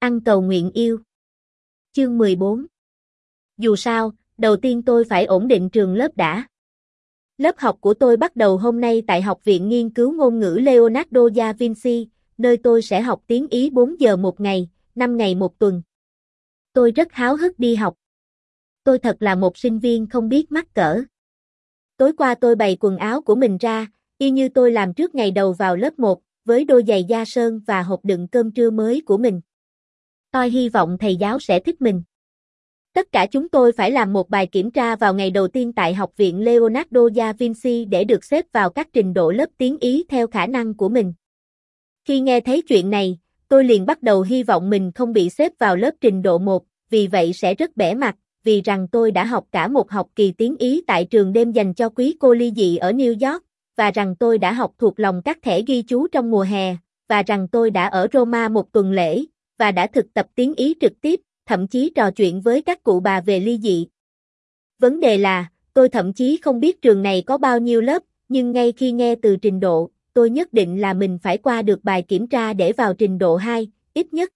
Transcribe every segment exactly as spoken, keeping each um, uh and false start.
Ăn cầu nguyện yêu. Chương mười bốn. Dù sao, đầu tiên tôi phải ổn định trường lớp đã. Lớp học của tôi bắt đầu hôm nay tại Học viện Nghiên cứu Ngôn ngữ Leonardo da Vinci, nơi tôi sẽ học tiếng Ý bốn giờ một ngày, năm ngày một tuần. Tôi rất háo hức đi học. Tôi thật là một sinh viên không biết mắc cỡ. Tối qua tôi bày quần áo của mình ra, y như tôi làm trước ngày đầu vào lớp một, với đôi giày da sơn và hộp đựng cơm trưa mới của mình. Tôi hy vọng thầy giáo sẽ thích mình. Tất cả chúng tôi phải làm một bài kiểm tra vào ngày đầu tiên tại Học viện Leonardo da Vinci để được xếp vào các trình độ lớp tiếng Ý theo khả năng của mình. Khi nghe thấy chuyện này, tôi liền bắt đầu hy vọng mình không bị xếp vào lớp trình độ một, vì vậy sẽ rất bẽ mặt, vì rằng tôi đã học cả một học kỳ tiếng Ý tại trường đêm dành cho quý cô ly dị ở New York, và rằng tôi đã học thuộc lòng các thẻ ghi chú trong mùa hè, và rằng tôi đã ở Roma một tuần lễ, và đã thực tập tiếng Ý trực tiếp, thậm chí trò chuyện với các cụ bà về ly dị. Vấn đề là, tôi thậm chí không biết trường này có bao nhiêu lớp, nhưng ngay khi nghe từ trình độ, tôi nhất định là mình phải qua được bài kiểm tra để vào trình độ hai, ít nhất.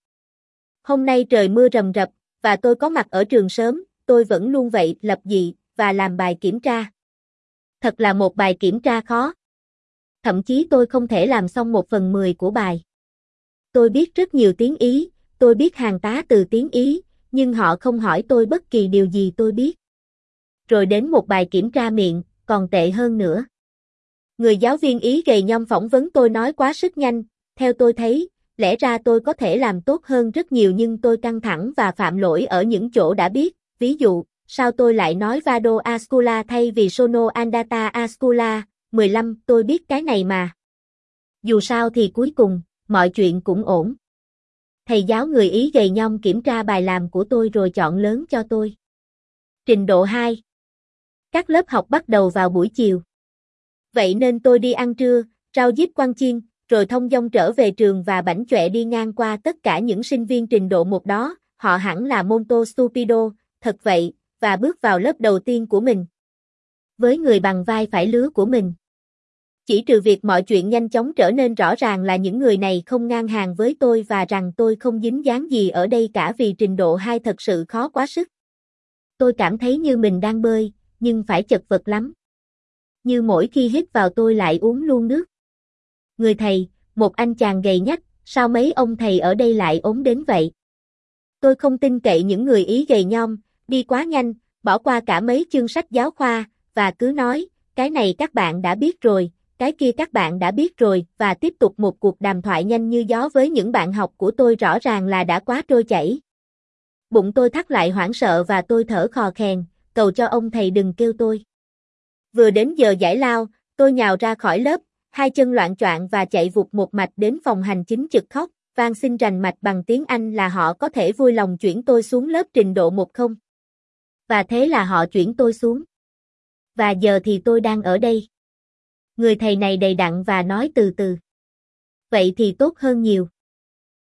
Hôm nay trời mưa rầm rập, và tôi có mặt ở trường sớm, tôi vẫn luôn vậy, lập dị, và làm bài kiểm tra. Thật là một bài kiểm tra khó. Thậm chí tôi không thể làm xong một phần mười của bài. Tôi biết rất nhiều tiếng Ý, tôi biết hàng tá từ tiếng Ý, nhưng họ không hỏi tôi bất kỳ điều gì tôi biết. Rồi đến một bài kiểm tra miệng, còn tệ hơn nữa. Người giáo viên Ý gầy nhom phỏng vấn tôi nói quá sức nhanh, theo tôi thấy, lẽ ra tôi có thể làm tốt hơn rất nhiều nhưng tôi căng thẳng và phạm lỗi ở những chỗ đã biết, ví dụ, sao tôi lại nói vado a scuola thay vì sono andata a scuola, mười lăm, tôi biết cái này mà. Dù sao thì cuối cùng, mọi chuyện cũng ổn. Thầy giáo người Ý gầy nhom kiểm tra bài làm của tôi rồi chọn lớn cho tôi. Trình độ hai. Các lớp học bắt đầu vào buổi chiều. Vậy nên tôi đi ăn trưa, rau diếp quăng chiên, rồi thông dong trở về trường và bảnh chọe đi ngang qua tất cả những sinh viên trình độ một đó, họ hẳn là Monto Stupido, thật vậy, và bước vào lớp đầu tiên của mình. Với người bằng vai phải lứa của mình. Chỉ trừ việc mọi chuyện nhanh chóng trở nên rõ ràng là những người này không ngang hàng với tôi và rằng tôi không dính dáng gì ở đây cả vì trình độ hai thật sự khó quá sức. Tôi cảm thấy như mình đang bơi, nhưng phải chật vật lắm. Như mỗi khi hít vào tôi lại uống luôn nước. Người thầy, một anh chàng gầy nhách, sao mấy ông thầy ở đây lại ốm đến vậy? Tôi không tin cậy những người Ý gầy nhom, đi quá nhanh, bỏ qua cả mấy chương sách giáo khoa, và cứ nói, cái này các bạn đã biết rồi, cái kia các bạn đã biết rồi, và tiếp tục một cuộc đàm thoại nhanh như gió với những bạn học của tôi rõ ràng là đã quá trôi chảy. Bụng tôi thắt lại hoảng sợ và tôi thở khò khèn, cầu cho ông thầy đừng kêu tôi. Vừa đến giờ giải lao, tôi nhào ra khỏi lớp, hai chân loạng choạng và chạy vụt một mạch đến phòng hành chính chực khóc, van xin rành mạch bằng tiếng Anh là họ có thể vui lòng chuyển tôi xuống lớp trình độ một không. Và thế là họ chuyển tôi xuống. Và giờ thì tôi đang ở đây. Người thầy này đầy đặn và nói từ từ. Vậy thì tốt hơn nhiều.